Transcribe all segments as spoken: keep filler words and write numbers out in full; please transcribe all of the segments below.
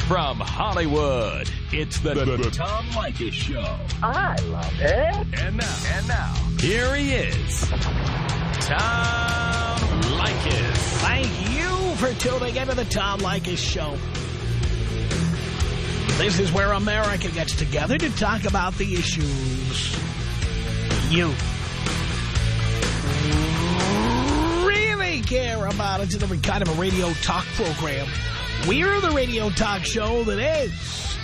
From Hollywood, it's the, the, the Tom Leykis Show. I love it. And now, and now, here he is, Tom Leykis. Thank you for tuning into the Tom Leykis Show. This is where America gets together to talk about the issues you really care about. It's a kind of a radio talk program. We're the radio talk show that is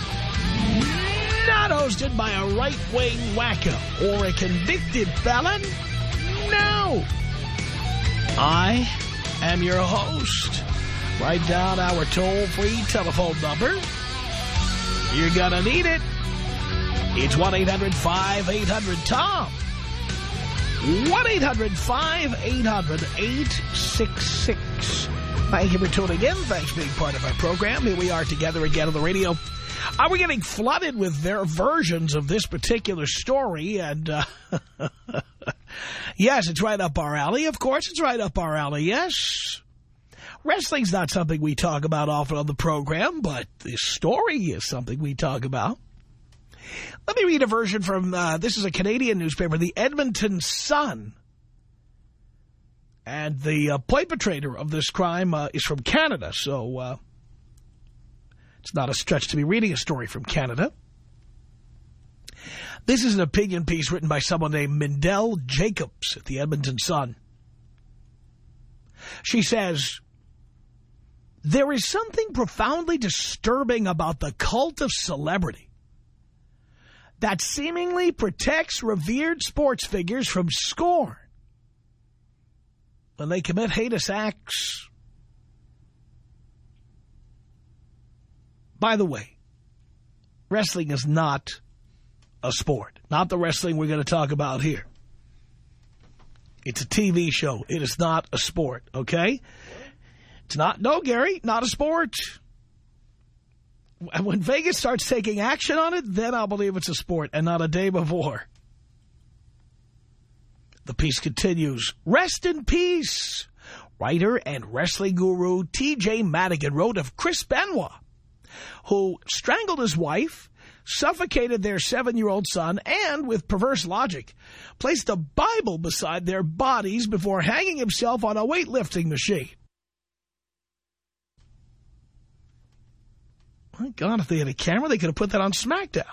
not hosted by a right-wing wacko or a convicted felon. No. I am your host. Write down our toll-free telephone number. You're gonna need it. It's one eight hundred five eight hundred Tom. one eight hundred five eight hundred eight six six. Thank you for tuning in. Thanks for being part of our program. Here we are together again on the radio. Are we getting flooded with their versions of this particular story? And, uh, yes, it's right up our alley. Of course, it's right up our alley, yes. Wrestling's not something we talk about often on the program, but this story is something we talk about. Let me read a version from, uh, this is a Canadian newspaper, the Edmonton Sun. And the uh, perpetrator of this crime uh, is from Canada, so uh, it's not a stretch to be reading a story from Canada. This is an opinion piece written by someone named Mindell Jacobs at the Edmonton Sun. She says, there is something profoundly disturbing about the cult of celebrity that seemingly protects revered sports figures from scorn when they commit heinous acts. By the way, wrestling is not a sport. Not the wrestling we're going to talk about here. It's a T V show. It is not a sport, okay? It's not, no, Gary, not a sport. And when Vegas starts taking action on it, then I'll believe it's a sport and not a day before. The piece continues. Rest in peace. Writer and wrestling guru T J Madigan wrote of Chris Benoit, who strangled his wife, suffocated their seven-year-old son, and, with perverse logic, placed a Bible beside their bodies before hanging himself on a weightlifting machine. My God, if they had a camera, they could have put that on SmackDown.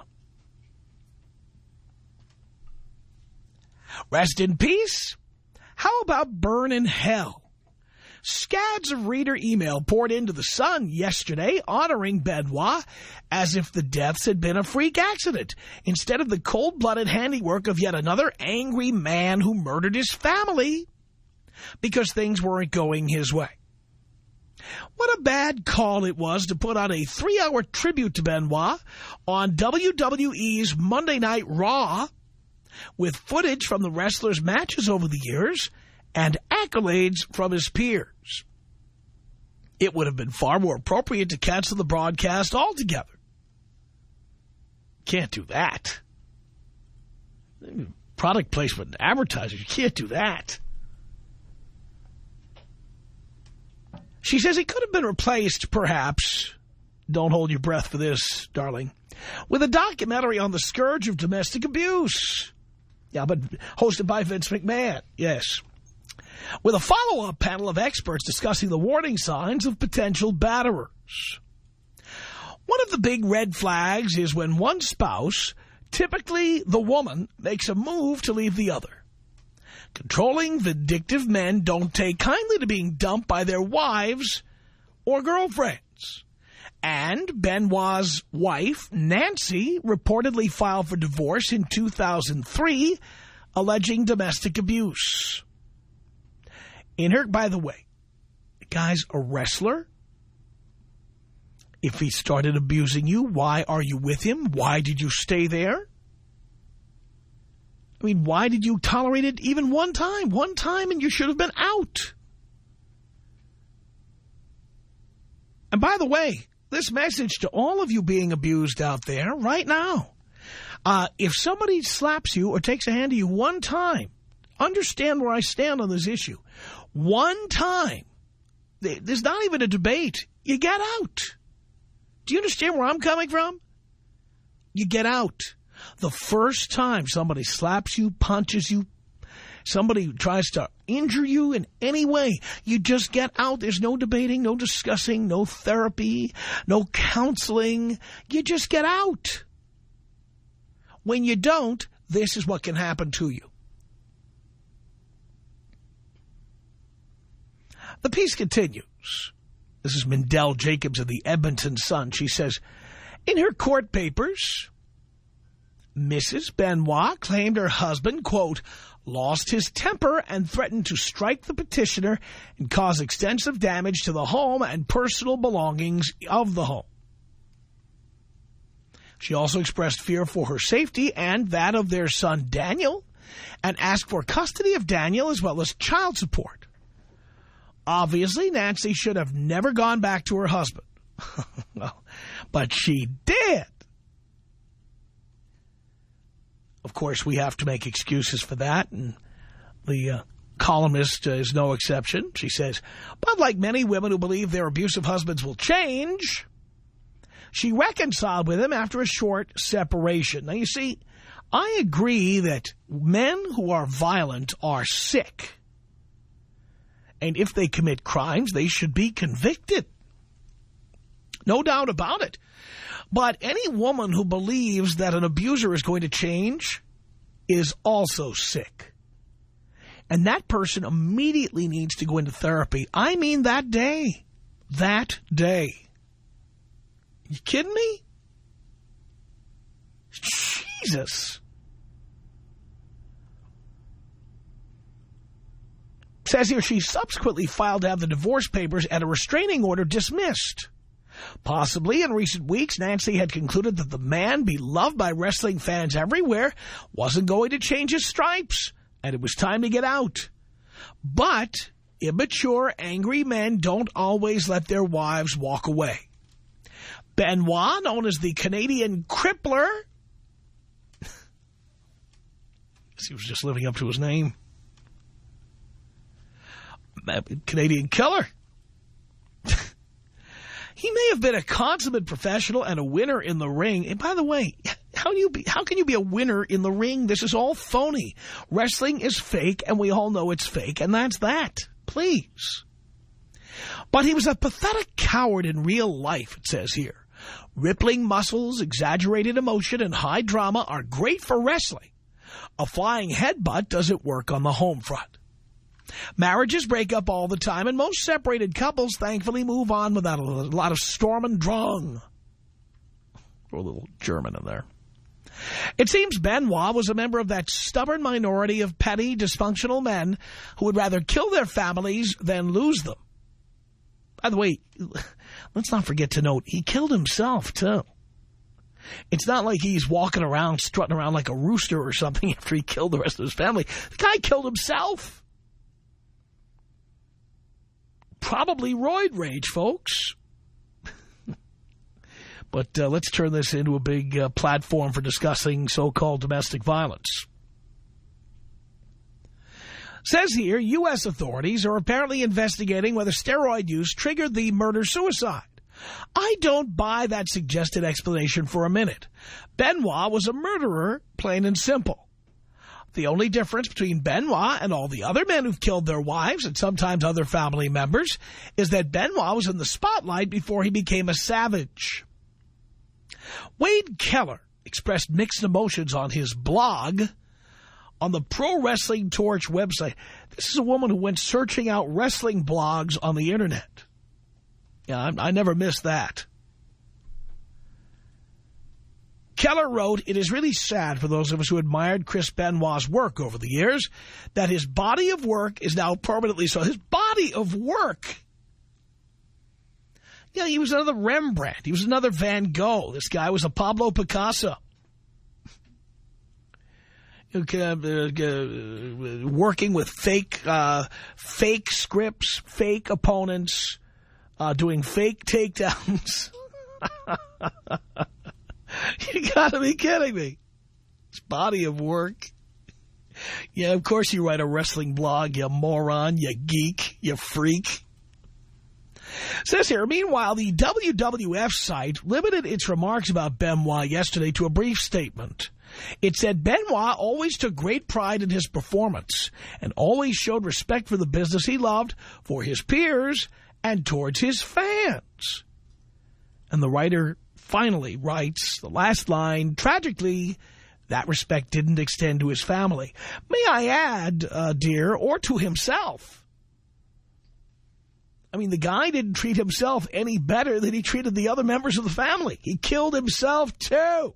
Rest in peace? How about burn in hell? Scads of reader email poured into the Sun yesterday honoring Benoit as if the deaths had been a freak accident instead of the cold-blooded handiwork of yet another angry man who murdered his family because things weren't going his way. What a bad call it was to put on a three-hour tribute to Benoit on W W E's Monday Night Raw with footage from the wrestler's matches over the years and accolades from his peers. It would have been far more appropriate to cancel the broadcast altogether. Can't do that. Product placement and advertising, you can't do that. She says it could have been replaced, perhaps, don't hold your breath for this, darling, with a documentary on the scourge of domestic abuse. Yeah, but hosted by Vince McMahon, yes. With a follow-up panel of experts discussing the warning signs of potential batterers. One of the big red flags is when one spouse, typically the woman, makes a move to leave the other. Controlling, vindictive men don't take kindly to being dumped by their wives or girlfriends. And Benoit's wife, Nancy, reportedly filed for divorce in two thousand three, alleging domestic abuse. In her, by the way, the guy's a wrestler. If he started abusing you, why are you with him? Why did you stay there? I mean, why did you tolerate it even one time? One time and you should have been out. And by the way, this message to all of you being abused out there right now. Uh, if somebody slaps you or takes a hand to you one time, understand where I stand on this issue. One time, there's not even a debate. You get out. Do you understand where I'm coming from? You get out. The first time somebody slaps you, punches you, somebody tries to injure you in any way, you just get out. There's no debating, no discussing, no therapy, no counseling. You just get out. When you don't, this is what can happen to you. The piece continues. This is Mindell Jacobs of the Edmonton Sun. She says, in her court papers, Missus Benoit claimed her husband, quote, lost his temper and threatened to strike the petitioner and cause extensive damage to the home and personal belongings of the home. She also expressed fear for her safety and that of their son Daniel and asked for custody of Daniel as well as child support. Obviously, Nancy should have never gone back to her husband. Well, but she did. Of course, we have to make excuses for that, and the uh, columnist uh, is no exception. She says, but like many women who believe their abusive husbands will change, she reconciled with him after a short separation. Now, you see, I agree that men who are violent are sick. And if they commit crimes, they should be convicted. No doubt about it. But any woman who believes that an abuser is going to change is also sick. And that person immediately needs to go into therapy. I mean that day. That day. You kidding me? Jesus. Says here she subsequently filed to have the divorce papers and a restraining order dismissed. Possibly in recent weeks, Nancy had concluded that the man, beloved by wrestling fans everywhere, wasn't going to change his stripes, and it was time to get out. But immature, angry men don't always let their wives walk away. Benoit, known as the Canadian Crippler, he was just living up to his name, Canadian Killer. He may have been a consummate professional and a winner in the ring. And by the way, how do you be, how can you be a winner in the ring? This is all phony. Wrestling is fake, and we all know it's fake, and that's that. Please. But he was a pathetic coward in real life, it says here. Rippling muscles, exaggerated emotion, and high drama are great for wrestling. A flying headbutt doesn't work on the home front. Marriages break up all the time, and most separated couples thankfully move on without a lot of storm and drang. Throw a little German in there. It seems Benoit was a member of that stubborn minority of petty, dysfunctional men who would rather kill their families than lose them. By the way, let's not forget to note, he killed himself, too. It's not like he's walking around, strutting around like a rooster or something after he killed the rest of his family. The guy killed himself. Probably roid rage, folks. But uh, let's turn this into a big uh, platform for discussing so-called domestic violence. Says here, U S authorities are apparently investigating whether steroid use triggered the murder-suicide. I don't buy that suggested explanation for a minute. Benoit was a murderer, plain and simple. The only difference between Benoit and all the other men who've killed their wives and sometimes other family members is that Benoit was in the spotlight before he became a savage. Wade Keller expressed mixed emotions on his blog on the Pro Wrestling Torch website. This is a woman who went searching out wrestling blogs on the Internet. Yeah, I, I never missed that. Keller wrote, it is really sad for those of us who admired Chris Benoit's work over the years that his body of work is now permanently so. His body of work. Yeah, he was another Rembrandt. He was another Van Gogh. This guy was a Pablo Picasso. Uh, uh, working with fake, uh, fake scripts, fake opponents, uh, doing fake takedowns. You gotta be kidding me. His body of work. Yeah, of course you write a wrestling blog, you moron, you geek, you freak. Says here, meanwhile, the W W F site limited its remarks about Benoit yesterday to a brief statement. It said Benoit always took great pride in his performance and always showed respect for the business he loved, for his peers, and towards his fans. And the writer finally writes the last line, tragically, that respect didn't extend to his family. May I add, uh, dear, or to himself. I mean, the guy didn't treat himself any better than he treated the other members of the family. He killed himself, too.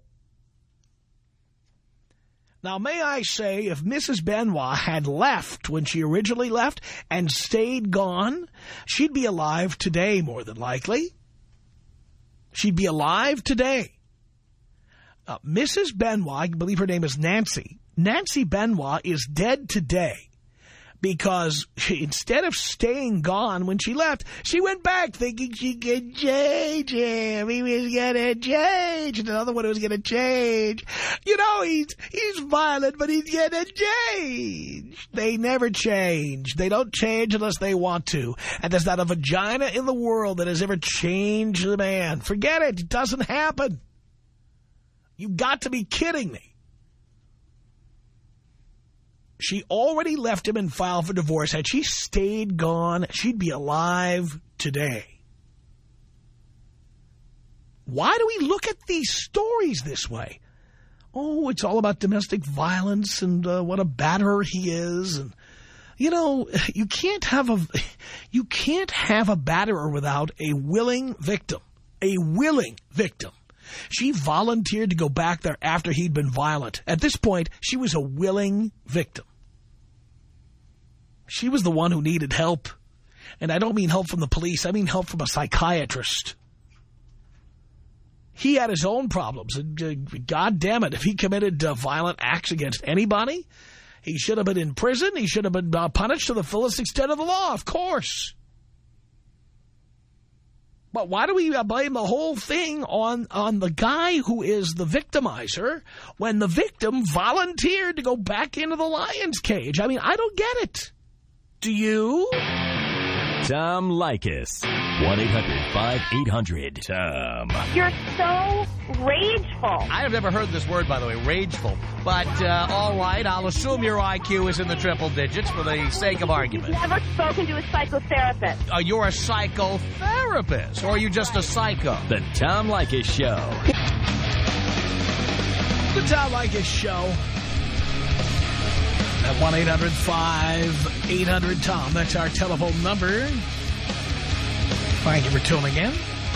Now, may I say, if Missus Benoit had left when she originally left and stayed gone, she'd be alive today, more than likely. She'd be alive today. Uh, Missus Benoit, I believe her name is Nancy. Nancy Benoit is dead today because she, instead of staying gone when she left, she went back thinking she could change him. He was going to change. And another one was going to change. You know, he's, he's violent, but he's going to change. They never change. They don't change unless they want to. And there's not a vagina in the world that has ever changed the man. Forget it. It doesn't happen. You got to be kidding me. She already left him and filed for divorce. Had she stayed gone, she'd be alive today. Why do we look at these stories this way? Oh, it's all about domestic violence and uh, what a batterer he is. And, you know, you can't have a, you can't have a batterer without a willing victim. A willing victim. She volunteered to go back there after he'd been violent. At this point, she was a willing victim. She was the one who needed help. And I don't mean help from the police. I mean help from a psychiatrist. He had his own problems. And, uh, God damn it, if he committed uh, violent acts against anybody, he should have been in prison. He should have been uh, punished to the fullest extent of the law, of course. But why do we blame the whole thing on, on the guy who is the victimizer when the victim volunteered to go back into the lion's cage? I mean, I don't get it. Do you? Tom Leykis. one eight hundred five eight hundred Tom. You're so rageful. I have never heard this word, by the way, rageful. But, uh, all right, I'll assume your I Q is in the triple digits for the sake of argument. You've never spoken to a psychotherapist. Uh, you're a psychotherapist, or are you just a psycho? The Tom Leykis Show. The Tom Leykis Show. At one eight hundred five eight hundred Tom. That's our telephone number. Thank you for tuning in.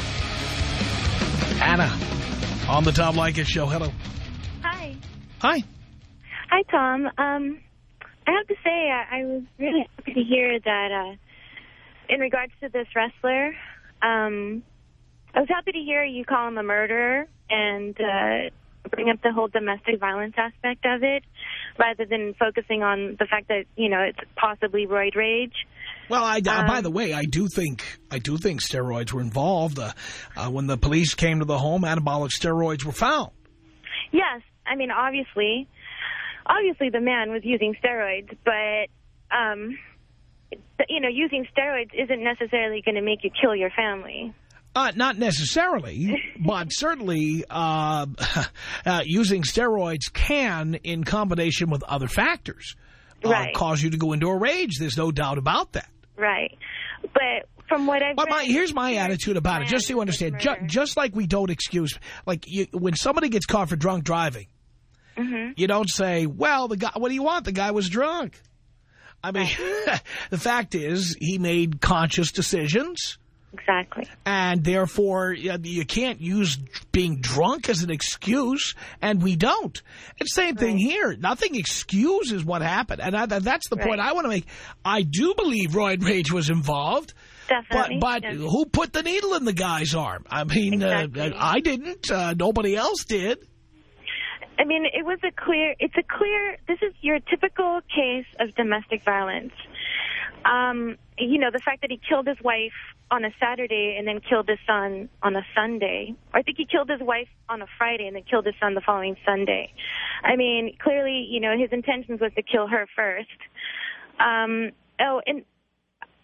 Anna, on the Tom Leykis Show. Hello. Hi. Hi. Hi, Tom. Um, I have to say, I, I was really happy to hear that uh, in regards to this wrestler, um, I was happy to hear you call him a murderer and uh, bring up the whole domestic violence aspect of it, rather than focusing on the fact that, you know, it's possibly roid rage. Well, I, uh, um, by the way, I do think I do think steroids were involved. Uh, uh, when the police came to the home, anabolic steroids were found. Yes. I mean, obviously, obviously the man was using steroids, but, um, you know, using steroids isn't necessarily going to make you kill your family. Uh, not necessarily, but certainly uh, uh, using steroids can, in combination with other factors, uh, right. cause you to go into a rage. There's no doubt about that. Right. But from what I've But my, read, here's my attitude about it, just so you understand. Ju just like we don't excuse, like you, when somebody gets caught for drunk driving, mm-hmm. you don't say, well, the guy, what do you want? The guy was drunk. I mean, right. The fact is he made conscious decisions. Exactly. And therefore, you can't use being drunk as an excuse, and we don't. It's the same thing right. here. Nothing excuses what happened. And I, that's the right. point I want to make. I do believe roid rage was involved. Definitely. But, but Definitely. who put the needle in the guy's arm? I mean, exactly. uh, I didn't. Uh, nobody else did. I mean, it was a clear, it's a clear, this is your typical case of domestic violence. Um, you know, the fact that he killed his wife on a Saturday and then killed his son on a Sunday. Or I think he killed his wife on a Friday and then killed his son the following Sunday. I mean, clearly, you know, his intentions was to kill her first. Um, oh, and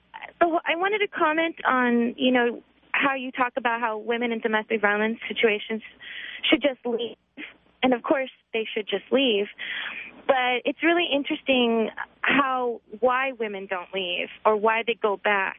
So I wanted to comment on, you know, how you talk about how women in domestic violence situations should just leave. And, of course, they should just leave. But it's really interesting how, why women don't leave or why they go back.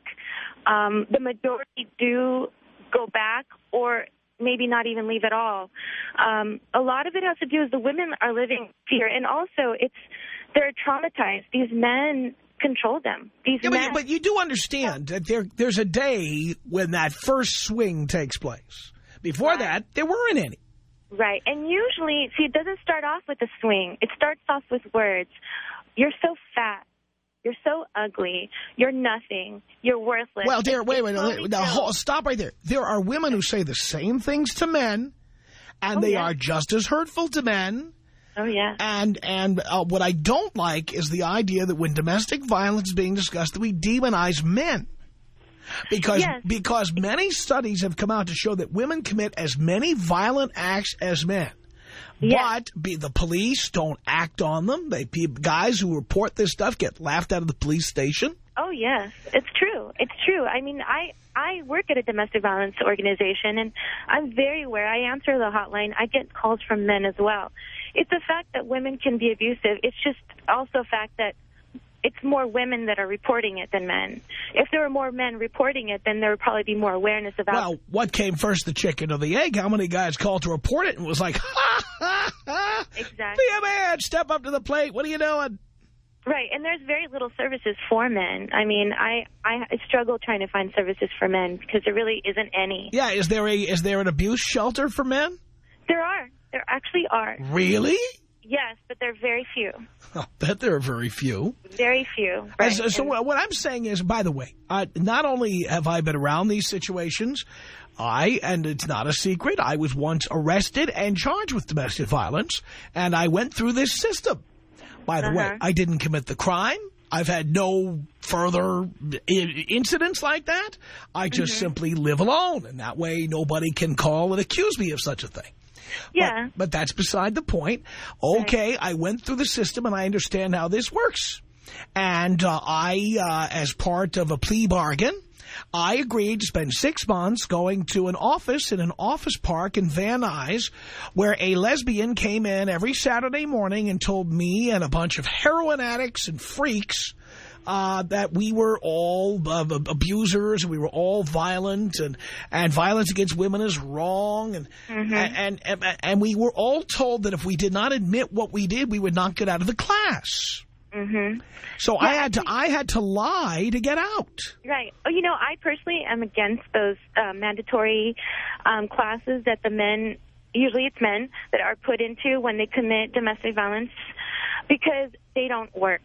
Um, the majority do go back or maybe not even leave at all. Um, a lot of it has to do with the women are living fear. And also, it's they're traumatized. These men control them. These yeah, men. but, but you do understand that there there's a day when that first swing takes place. Before Right. that, there weren't any. Right. And usually, see, it doesn't start off with a swing. It starts off with words. You're so fat. You're so ugly. You're nothing. You're worthless. Well, dear, wait, wait, Slowly wait. Now, hold, stop right there. There are women who say the same things to men, and Oh, they yeah. are just as hurtful to men. Oh, yeah. And and uh, what I don't like is the idea that when domestic violence is being discussed, that we demonize men. Because Yes. because many studies have come out to show that women commit as many violent acts as men. Yes. But be, the police don't act on them. They guys who report this stuff get laughed out of the police station. Oh, yes. It's true. It's true. I mean, I, I work at a domestic violence organization, and I'm very aware. I answer the hotline. I get calls from men as well. It's a fact that women can be abusive. It's just also a fact that it's more women that are reporting it than men. If there were more men reporting it, then there would probably be more awareness about Well, what came first, the chicken or the egg? How many guys called to report it and was like, ha, ha, ha. Exactly. Be a man, step up to the plate. What are you doing? Right, and there's very little services for men. I mean, I, I struggle trying to find services for men because there really isn't any. Yeah, is there a is there an abuse shelter for men? There are. There actually are. Really? Yes, but they're very few. I'll bet there are very few. Very few. And Right. So, so And- what what I'm saying is, by the way, uh, not only have I been around these situations, I, and it's not a secret, I was once arrested and charged with domestic violence, and I went through this system. By the way, Uh-huh. I didn't commit the crime. I've had no further I- incidents like that. I just Mm-hmm. simply live alone, and that way nobody can call and accuse me of such a thing. Yeah. But, but that's beside the point. Okay, I went through the system, and I understand how this works. And uh, I, uh, as part of a plea bargain, I agreed to spend six months going to an office in an office park in Van Nuys where a lesbian came in every Saturday morning and told me and a bunch of heroin addicts and freaks uh, that we were all uh, abusers and we were all violent and, and violence against women is wrong. And, Mm-hmm. and, and, and we were all told that if we did not admit what we did, we would not get out of the class. Mm-hmm. So I had to I had to lie to get out. Right. Oh, you know, I personally am against those uh, mandatory um, classes that the men, usually it's men, that are put into when they commit domestic violence because they don't work.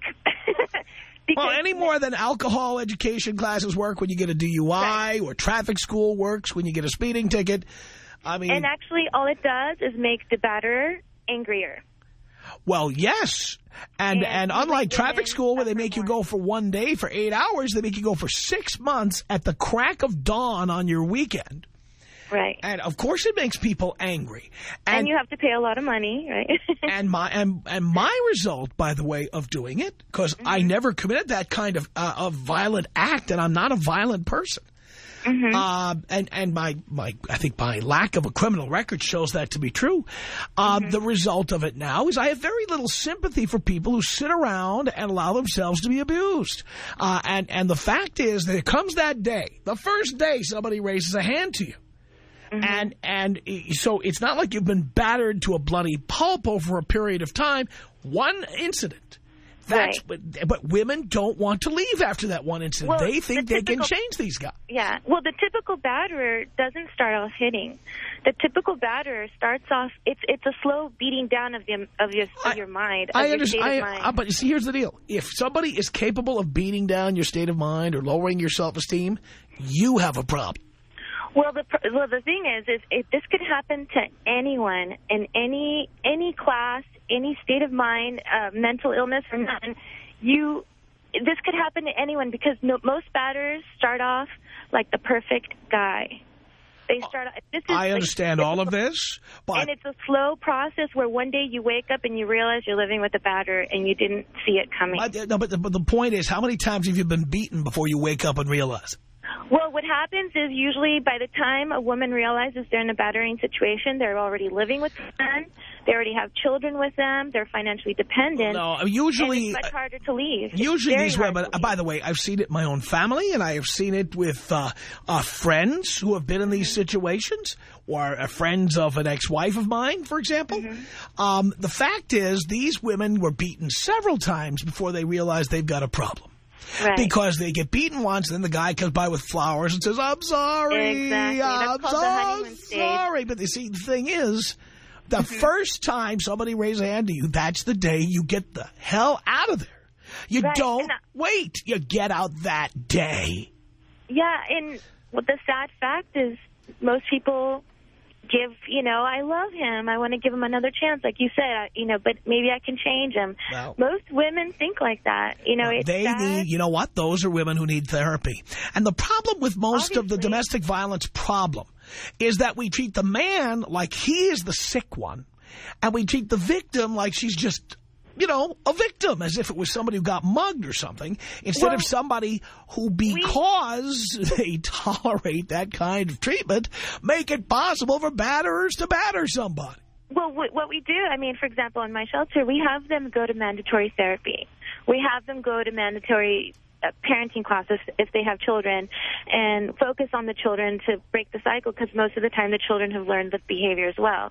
Because Well, any more than alcohol education classes work when you get a D U I Right. or traffic school works when you get a speeding ticket. I mean, And actually, all it does is make the batterer angrier. well, yes. And, And and unlike women traffic school where they suffer make you more. go for one day for eight hours, they make you go for six months at the crack of dawn on your weekend. Right. And, of course, it makes people angry. And, you have to pay a lot of money, right? And my and, and my result, by the way, of doing it, because Mm-hmm. I never committed that kind of uh, of violent act, and I'm not a violent person. Mm-hmm. Uh, and and my my I think my lack of a criminal record shows that to be true. Uh, Mm-hmm. The result of it now is I have very little sympathy for people who sit around and allow themselves to be abused. Uh, and and the fact is, there comes that day, the first day somebody raises a hand to you. Mm-hmm. And and so it's not like you've been battered to a bloody pulp over a period of time. One incident. That's, Right. but, but women don't want to leave after that one incident. Well, they think the they can typical- change these guys. Yeah. Well, the typical batterer doesn't start off hitting. The typical batterer starts off. It's it's a slow beating down of the of your of I- your mind. Of I your understand. State of I, mind. uh, but you see, here's the deal. If somebody is capable of beating down your state of mind or lowering your self-esteem, you have a problem. Well, the pr- well the thing is, is if this could happen to anyone in any any class, any state of mind, uh, mental illness or none, you this could happen to anyone because no, most batterers start off like the perfect guy. They start. This is I like, understand all of this, but and it's a slow process where one day you wake up and you realize you're living with a batterer and you didn't see it coming. But, no, but, the, but the point is, how many times have you been beaten before you wake up and realize? Well, what happens is usually by the time a woman realizes they're in a battering situation, they're already living with the man, they already have children with them, they're financially dependent. No, usually... And it's much harder to leave. Usually these women, by the way, I've seen it in my own family, and I have seen it with uh, uh, friends who have been in these situations, or uh, friends of an ex-wife of mine, for example. Mm-hmm. um, the fact is, these women were beaten several times before they realized they've got a problem. Right. Because they get beaten once, and then the guy comes by with flowers and says, I'm sorry, exactly. I'm That's called so the honeymoon stage. sorry. But you see, the thing is, the mm-hmm. first time somebody raises a hand to you, that's the day you get the hell out of there. You right. don't I, wait. You get out that day. Yeah, and well, the sad fact is most people give, you know, I love him. I want to give him another chance, like you said, I, you know, but maybe I can change him. Well, most women think like that. You know, it's they sad. need, you know what? Those are women who need therapy. And the problem with most Obviously. of the domestic violence problem is that we treat the man like he is the sick one, and we treat the victim like she's just, you know, a victim, as if it was somebody who got mugged or something, instead well, of somebody who, because we, they tolerate that kind of treatment, make it possible for batterers to batter somebody. Well, what we do, I mean, for example, in my shelter, we have them go to mandatory therapy. We have them go to mandatory uh, parenting classes if they have children and focus on the children to break the cycle, because most of the time the children have learned the behavior as well.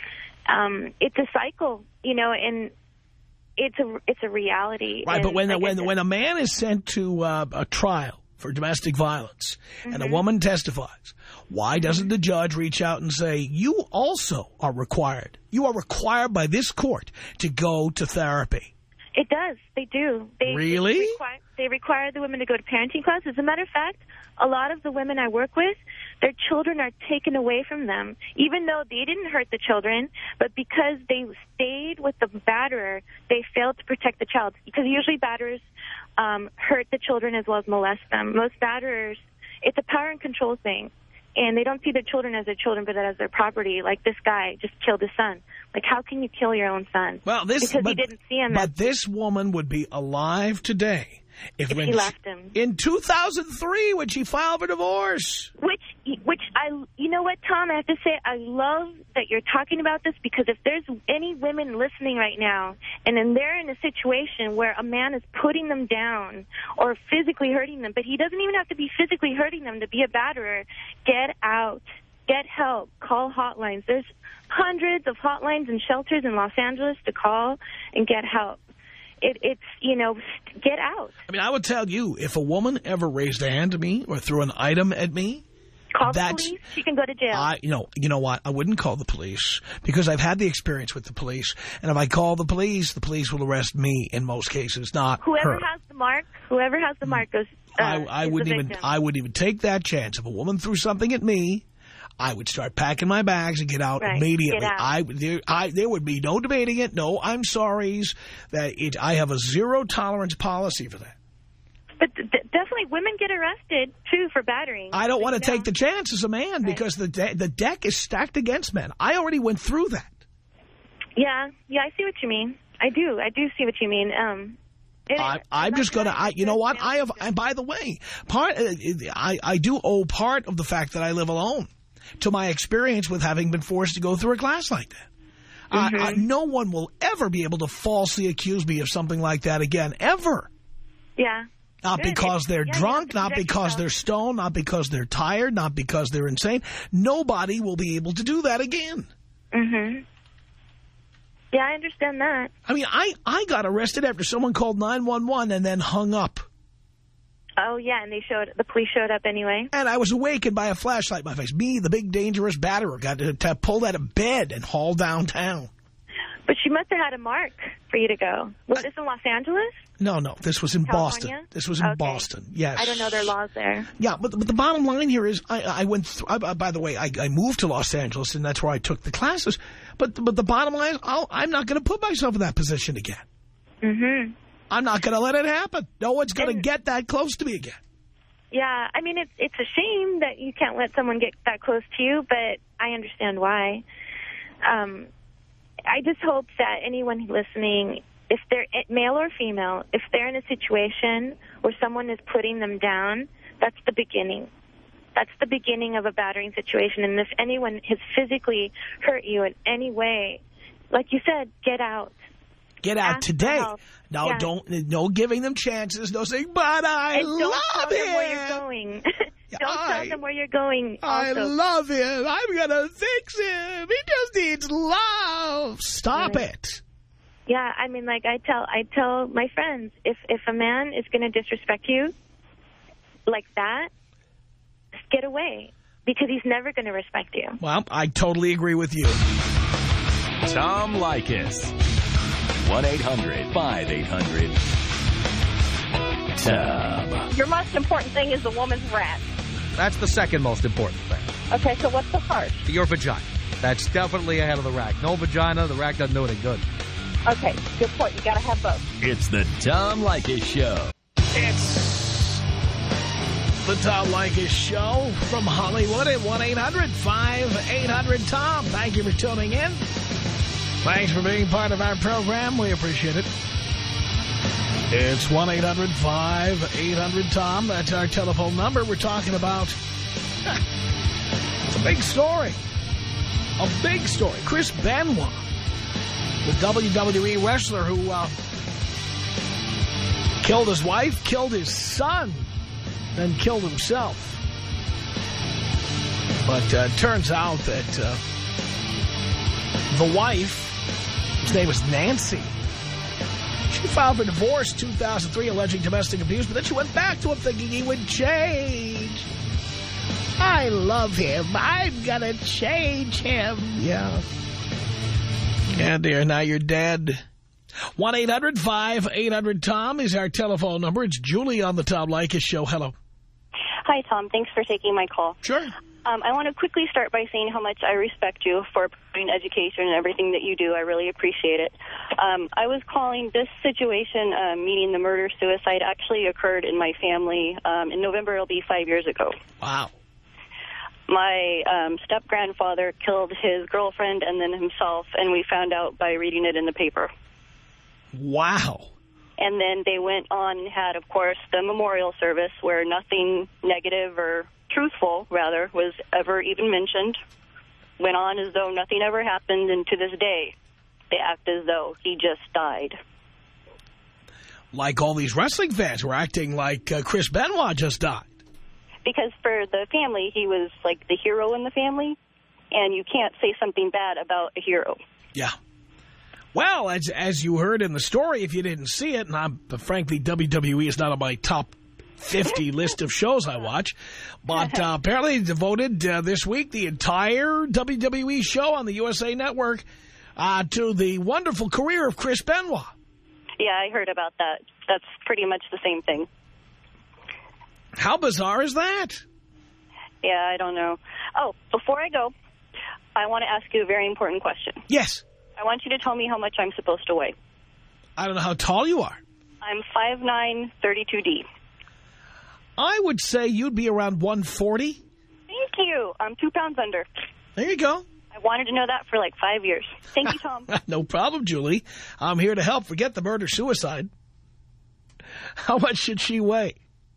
Um, it's a cycle, you know, and It's a it's a reality. Right, and but when like when said, when a man is sent to uh, a trial for domestic violence mm-hmm. and a woman testifies, why doesn't the judge reach out and say, you also are required, you are required by this court to go to therapy? It does. They do. They, really? They require, they require the women to go to parenting classes. As a matter of fact, a lot of the women I work with, their children are taken away from them, even though they didn't hurt the children, but because they stayed with the batterer, they failed to protect the child. Because usually batterers um, hurt the children as well as molest them. Most batterers, it's a power and control thing. And they don't see their children as their children, but as their property. Like this guy just killed his son. Like, how can you kill your own son? Well, this, because but, he didn't see him. But this woman would be alive today if, if when he left him. In two thousand three, when she filed for divorce. Which, which I, you know what, Tom? I have to say, I love that you're talking about this, because if there's any women listening right now, and then they're in a situation where a man is putting them down or physically hurting them, but he doesn't even have to be physically hurting them to be a batterer, get out. Get help. Call hotlines. There's hundreds of hotlines and shelters in Los Angeles to call and get help. It, it's, you know, get out. I mean, I would tell you, if a woman ever raised a hand to me or threw an item at me, call that's, the police. She can go to jail. I, you know, you know what? I wouldn't call the police, because I've had the experience with the police. And if I call the police, the police will arrest me in most cases, not whoever her. has the mark. Whoever has the mark goes. Uh, I, I wouldn't even. I wouldn't even take that chance. If a woman threw something at me, I would start packing my bags and get out right. immediately. Get out. I, there, I, there would be no debating it. No, I'm sorry's. That it, I have a zero tolerance policy for that. But th definitely women get arrested, too, for battering. I don't want to know. take the chance as a man, right. because the, de the deck is stacked against men. I already went through that. Yeah, yeah, I see what you mean. I do. I do see what you mean. Um, it, I, I'm just going to, I, you know what, I have, and by the way, part, uh, I, I do owe part of the fact that I live alone to my experience with having been forced to go through a class like that. Mm-hmm. uh, uh, no one will ever be able to falsely accuse me of something like that again, ever. Yeah. Not Good. because they're yeah, drunk, not because yourself. they're stoned, not because they're tired, not because they're insane. Nobody will be able to do that again. Mm-hmm. Yeah, I understand that. I mean, I, I got arrested after someone called nine one one and then hung up. Oh, yeah, and they showed the police showed up anyway. And I was awakened by a flashlight in my face. Me, the big, dangerous batterer, got to, to pulled out of bed and hauled downtown. But she must have had a mark for you to go. Was I, this in Los Angeles? No, no, this was in California? Boston. This was in okay. Boston, yes. I don't know their laws there. Yeah, but, but the bottom line here is, I, I went through, I, by the way, I, I moved to Los Angeles, and that's where I took the classes. But, but the bottom line is, I'll, I'm not going to put myself in that position again. Mm-hmm. I'm not going to let it happen. No one's going to get that close to me again. Yeah, I mean, it's it's a shame that you can't let someone get that close to you, but I understand why. Um, I just hope that anyone listening, if they're male or female, if they're in a situation where someone is putting them down, that's the beginning. That's the beginning of a battering situation. And if anyone has physically hurt you in any way, like you said, get out. Get out Ask today. for help. No, Yeah. don't. No giving them chances. No saying, but I And don't love tell him. them where you're going. Don't I- tell them where you're going. I also. love him. I'm going to fix him. He just needs love. Stop Right. it. Yeah, I mean, like I tell, I tell my friends, if if a man is going to disrespect you like that, just get away because he's never going to respect you. Well, I totally agree with you. Tom Leykis. one eight hundred five eight hundred Tom. Your most important thing is the woman's rat. That's the second most important thing. Okay, so what's the first? Your vagina. That's definitely ahead of the rack. No vagina, the rack doesn't do any good. Okay, good point. You got to have both. It's the Tom Leykis Show. It's the Tom Leykis Show from Hollywood at one eight hundred five eight hundred Tom. Thank you for tuning in. Thanks for being part of our program. We appreciate it. It's one eight hundred five eight hundred Tom. That's our telephone number. We're talking about... It's a big story. A big story. Chris Benoit, the W W E wrestler who uh, killed his wife, killed his son, and killed himself. But uh, it turns out that uh, the wife, whose name was Nancy, she filed for divorce in two thousand three, alleging domestic abuse, but then she went back to him thinking he would change. I love him. I'm gonna change him. Yeah. Yeah, dear, now you're dead. one eight hundred five eight hundred Tom is our telephone number. It's Julie on the Tom Leykis Show. Hello. Hi, Tom. Thanks for taking my call. Sure. Um, I want to quickly start by saying how much I respect you for providing education and everything that you do. I really appreciate it. Um, I was calling this situation, uh, meaning the murder-suicide, actually occurred in my family. Um, in November, it'll be five years ago. Wow. My um, step-grandfather killed his girlfriend and then himself, and we found out by reading it in the paper. Wow. And then they went on and had, of course, the memorial service where nothing negative or truthful, rather, was ever even mentioned. Went on as though nothing ever happened, and to this day, they act as though he just died. Like all these wrestling fans were acting like uh, Chris Benoit just died. Because for the family, he was like the hero in the family, and you can't say something bad about a hero. Yeah. Well, as as you heard in the story, if you didn't see it, and I'm, frankly, W W E is not on my top fifty list of shows I watch, but uh, apparently devoted uh, this week the entire W W E show on the U S A Network uh, to the wonderful career of Chris Benoit. Yeah, I heard about that. That's pretty much the same thing. How bizarre is that? Yeah, I don't know. Oh, before I go, I want to ask you a very important question. Yes. I want you to tell me how much I'm supposed to weigh. I don't know how tall you are. I'm five nine, thirty-two D. I would say you'd be around one forty. Thank you. I'm two pounds under. There you go. I wanted to know that for like five years. Thank you, Tom. No problem, Julie. I'm here to help. Forget the murder-suicide. How much should she weigh?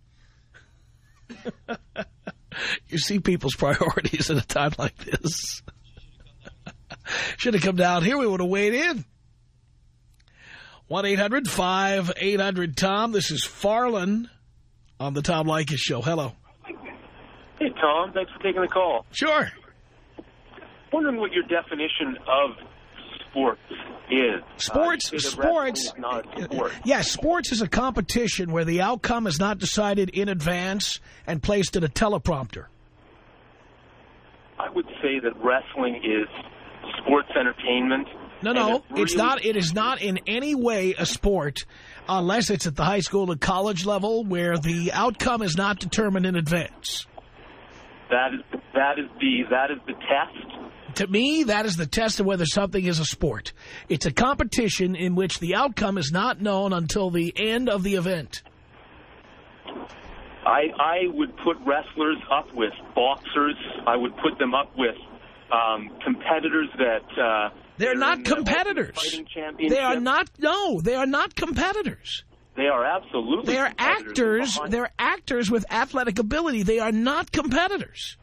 You see people's priorities at a time like this. Should have come down here. We would have weighed in. one eight hundred five eight hundred Tom. This is Farland on the Tom Leykis Show. Hello. Hey, Tom. Thanks for taking the call. Sure. Wondering what your definition of sports is. Sports, uh, sports, is not a sport. yes, sports is a competition where the outcome is not decided in advance and placed in a teleprompter. I would say that wrestling is sports entertainment. No, and no, it really it's not. It is not in any way a sport unless it's at the high school and college level where the outcome is not determined in advance. That is that is the that is the test. To me, that is the test of whether something is a sport. It's a competition in which the outcome is not known until the end of the event. I, I would put wrestlers up with boxers. I would put them up with um, competitors that... Uh, They're not competitors. They are not, no, they are not competitors. They are absolutely They are actors. They're actors with athletic ability. They are not competitors.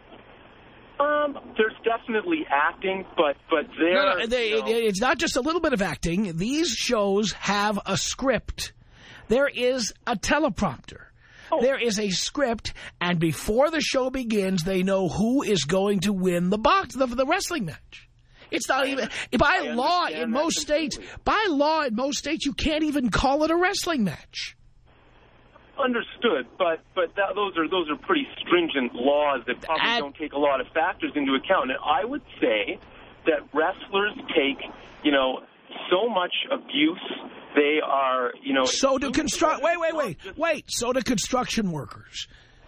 Um, there's definitely acting, but but they're... No, no, they, you know, it's not just a little bit of acting. These shows have a script. There is a teleprompter. Oh. There is a script, and before the show begins, they know who is going to win the box, the, the wrestling match. It's not even, by law in most states, by law in most states, you can't even call it a wrestling match. Understood, but but that, those are those are pretty stringent laws that probably At, don't take a lot of factors into account. And I would say that wrestlers take, you know, so much abuse. They are, you know... So do construct... Wait, wait, wait. Wait, so do construction workers.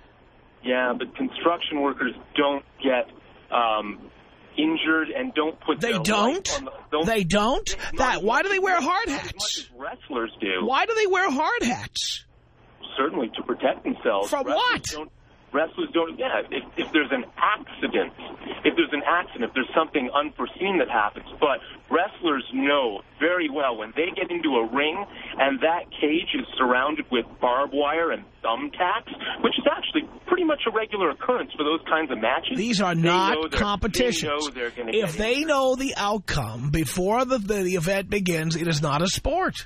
Yeah, but construction workers don't get um, injured and don't put They their don't? life on the, don't? They don't? That, why do they wear hard hats? Wrestlers do. Why do they wear hard hats? Certainly to protect themselves. From wrestlers what? Don't, wrestlers don't, yeah, if, if there's an accident, if there's an accident, if there's something unforeseen that happens. But wrestlers know very well when they get into a ring and that cage is surrounded with barbed wire and thumbtacks, which is actually pretty much a regular occurrence for those kinds of matches. These are they not competitions. They know if they know the outcome before the, the, the event begins, it is not a sport.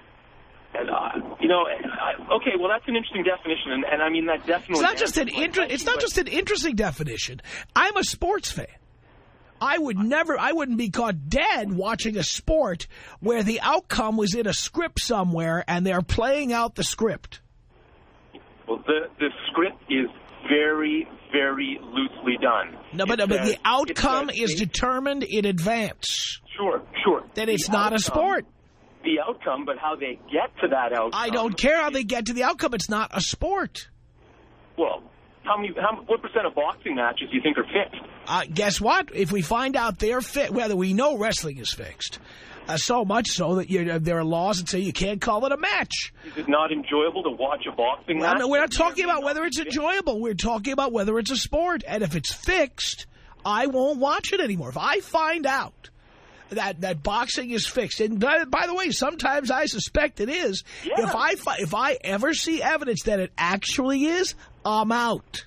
And, uh, you know, I, okay, well, that's an interesting definition, and, and I mean that definitely. It's not just an inter It's not just an interesting definition. I'm a sports fan. I would never. I wouldn't be caught dead watching a sport where the outcome was in a script somewhere, and they're playing out the script. Well, the the script is very, very loosely done. No, but, says, but the outcome says, is determined in advance. Sure, sure. Then it's the not outcome, a sport. The outcome, but how they get to that outcome. I don't care how they get to the outcome. It's not a sport. Well, how many? How, what percent of boxing matches do you think are fixed? Uh, guess what? If we find out they're fit, whether we know wrestling is fixed, uh, so much so that you, uh, there are laws that say you can't call it a match. Is it not enjoyable to watch a boxing match? I mean, we're not talking about whether it's enjoyable. We're talking about whether it's a sport. And if it's fixed, I won't watch it anymore. If I find out that that boxing is fixed, and by, by the way, sometimes I suspect it is. Yeah. If I if I ever see evidence that it actually is, I'm out.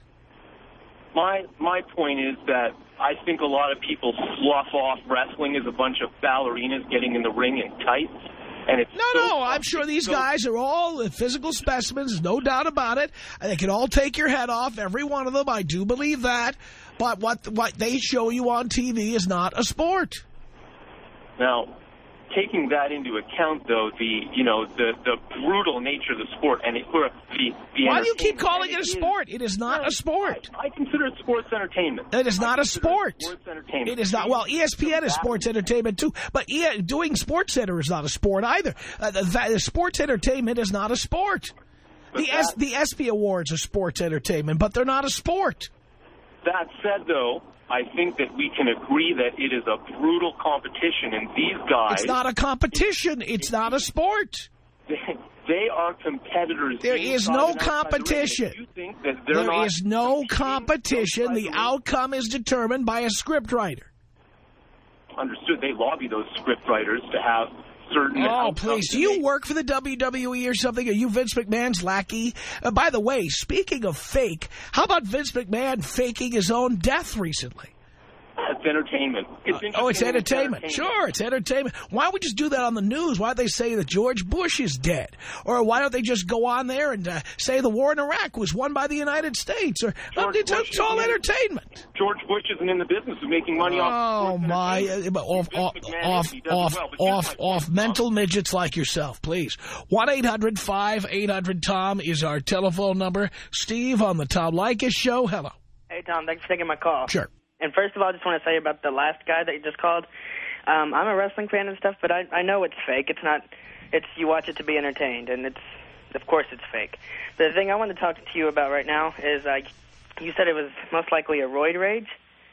My my point is that I think a lot of people slough off wrestling as a bunch of ballerinas getting in the ring in tights. And it's no, so no, I'm sure these so guys are all physical specimens, there's no doubt about it. They can all take your head off, every one of them. I do believe that. But what what they show you on T V is not a sport. Now, taking that into account, though, the you know the the brutal nature of the sport, and it, or the, the why do you keep calling it a sport? It is not no, a sport. I, I consider it sports entertainment. It is not a sport. Sports entertainment. It is not. Well, E S P N is sports entertainment too, but e doing Sports Center is not a sport either. Uh, the, the sports entertainment is not a sport. The that, S, the ESPY Awards are sports entertainment, but they're not a sport. That said, though, I think that we can agree that it is a brutal competition, and these guys... It's not a competition. It's not a sport. They, they are competitors. There is no competition. You think that they're there not is no competition. The outcome is determined by a scriptwriter. Understood. They lobby those scriptwriters to have certain... Oh, please. Do you work for the W W E or something? Are you Vince McMahon's lackey? Uh, by the way, speaking of fake, how about Vince McMahon faking his own death recently? It's entertainment. It's uh, oh, it's entertainment. it's entertainment. Sure, it's entertainment. Why don't we just do that on the news? Why don't they say that George Bush is dead? Or why don't they just go on there and uh, say the war in Iraq was won by the United States? Or uh, it's, it's all entertainment. George Bush isn't in the business of making money oh, off. Oh my! Uh, off, off, off, off, well, off, off mental midgets like yourself, please. One eight hundred five eight hundred Tom is our telephone number. Steve on the Tom Leykis show. Hello. Hey Tom, thanks for taking my call. Sure. And first of all, I just want to say about the last guy that you just called. Um, I'm a wrestling fan and stuff, but I, I know it's fake. It's not. It's you watch it to be entertained, and it's of course it's fake. The thing I want to talk to you about right now is uh, you said it was most likely a roid rage.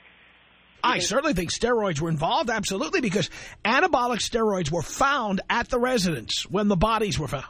I can... certainly think steroids were involved, absolutely, because anabolic steroids were found at the residence when the bodies were found.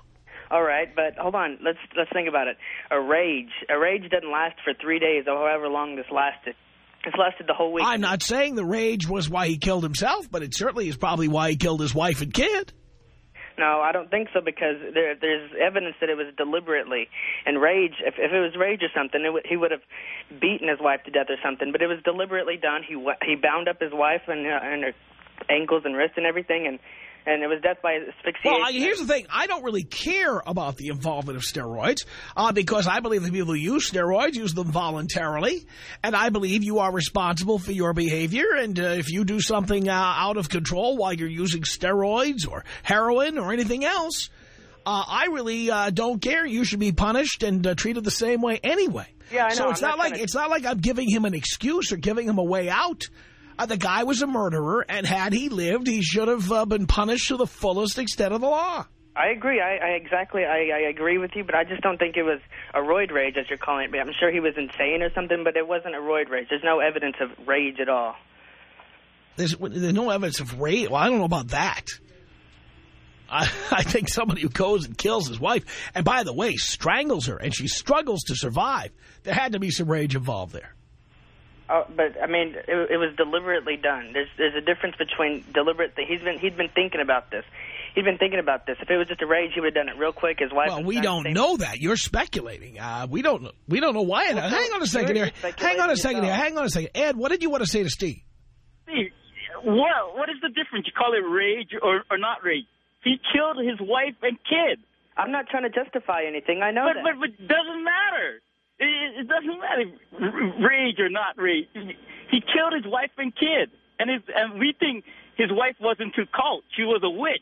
All right, but hold on. Let's let's think about it. A rage. A rage doesn't last for three days or however long this lasted. It's lasted the whole week. I'm not saying the rage was why he killed himself, but it certainly is probably why he killed his wife and kid. No, I don't think so, because there, there's evidence that it was deliberately. And rage, if, if it was rage or something, it w he would have beaten his wife to death or something. But it was deliberately done. He he bound up his wife and, uh, and her ankles and wrists and everything, and and it was death by asphyxiation. Well, here's the thing. I don't really care about the involvement of steroids uh, because I believe the people who use steroids use them voluntarily, and I believe you are responsible for your behavior, and uh, if you do something uh, out of control while you're using steroids or heroin or anything else, uh, I really uh, don't care. You should be punished and uh, treated the same way anyway. Yeah, I know. So it's I'm not, not like gonna... it's not like I'm giving him an excuse or giving him a way out. Uh, the guy was a murderer, and had he lived, he should have uh, been punished to the fullest extent of the law. I agree. I, I exactly. I, I agree with you, but I just don't think it was a roid rage, as you're calling it. I'm sure he was insane or something, but it wasn't a roid rage. There's no evidence of rage at all. There's, there's no evidence of rage. Well, I don't know about that. I, I think somebody who goes and kills his wife, and by the way, strangles her, and she struggles to survive, there had to be some rage involved there. Uh, but I mean, it, it was deliberately done. There's there's a difference between deliberate. He's been he'd been thinking about this. He'd been thinking about this. If it was just a rage, he would have done it real quick. His wife. Well, we don't know that. You're speculating. Uh, we don't. We don't know why. Well, hang on a second here. Hang on a second here. Hang on a second. Ed, what did you want to say to Steve? Steve, what what is the difference? You call it rage or or not rage? He killed his wife and kid. I'm not trying to justify anything. I know but, that. But but it doesn't matter. It, it doesn't matter rage or not rage. He killed his wife and kid, and his, and we think his wife wasn't too cult. She was a witch.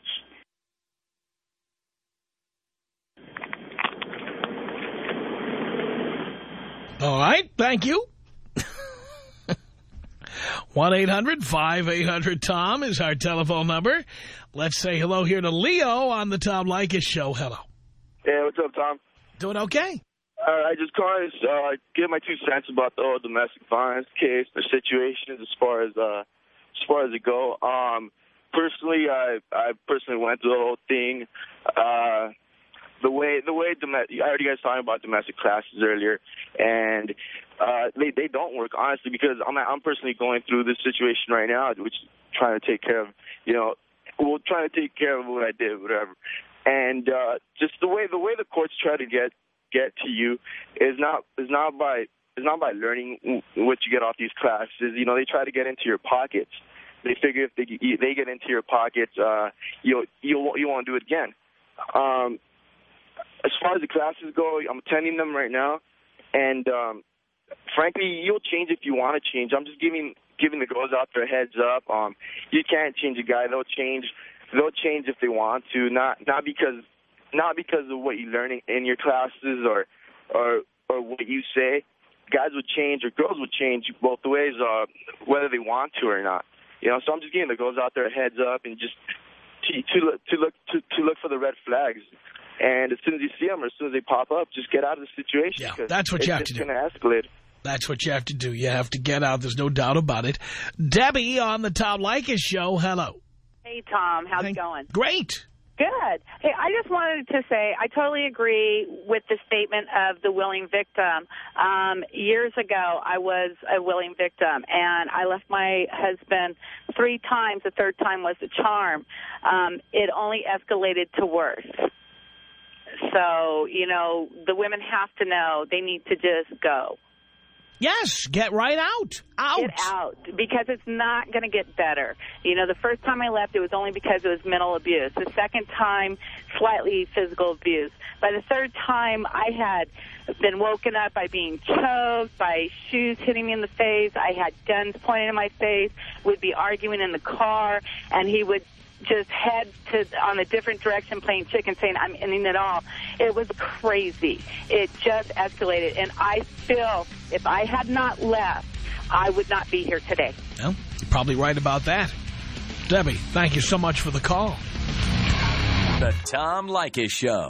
All right, thank you. one eight hundred five eight hundred Tom is our telephone number. Let's say hello here to Leo on the Tom Leykis Show. Hello. Yeah, what's up, Tom? Doing okay. Uh, I just called to uh, give my two cents about the whole domestic violence case, the situation as far as uh, as far as it go. Um, personally, I I personally went through the whole thing. Uh, the way the way domestic, I heard you guys talking about domestic classes earlier, and uh, they they don't work honestly because I'm I'm personally going through this situation right now, which is trying to take care of you know, well trying to take care of what I did, whatever, and uh, just the way the way the courts try to get. get to you is not is not by is not by learning what you get off these classes. You know, they try to get into your pockets. They figure if they they get into your pockets, uh, you'll you you won't do it again. Um, as far as the classes go, I'm attending them right now, and um, frankly, you'll change if you want to change. I'm just giving giving the girls out there a heads up. Um, you can't change a guy; they'll change. They'll change if they want to. Not not because. Not because of what you learn in your classes or, or or what you say. Guys would change or girls would change both ways, uh, whether they want to or not. You know, so I'm just giving the girls out there a heads up and just to to look to look to, to look for the red flags. And as soon as you see them or as soon as they pop up, just get out of the situation. Yeah, that's what you have to do. It's going to escalate. That's what you have to do. You have to get out. There's no doubt about it. Debbie on the Tom Leykis Show. Hello. Hey, Tom. How's Thank it going? Great. Good. Hey, I just wanted to say I totally agree with the statement of the willing victim. Um, years ago, I was a willing victim, and I left my husband three times. The third time was a charm. Um, it only escalated to worse. So, you know, the women have to know they need to just go. Yes, get right out. Out. Get out, because it's not going to get better. You know, the first time I left, it was only because it was mental abuse. The second time, slightly physical abuse. By the third time, I had been woken up by being choked, by shoes hitting me in the face. I had guns pointed in my face, would be arguing in the car, and he would just head to on a different direction playing chicken, saying, I'm ending it all. It was crazy. It just escalated. And I feel if I had not left, I would not be here today. Well, you're probably right about that. Debbie, thank you so much for the call. The Tom Leykis Show.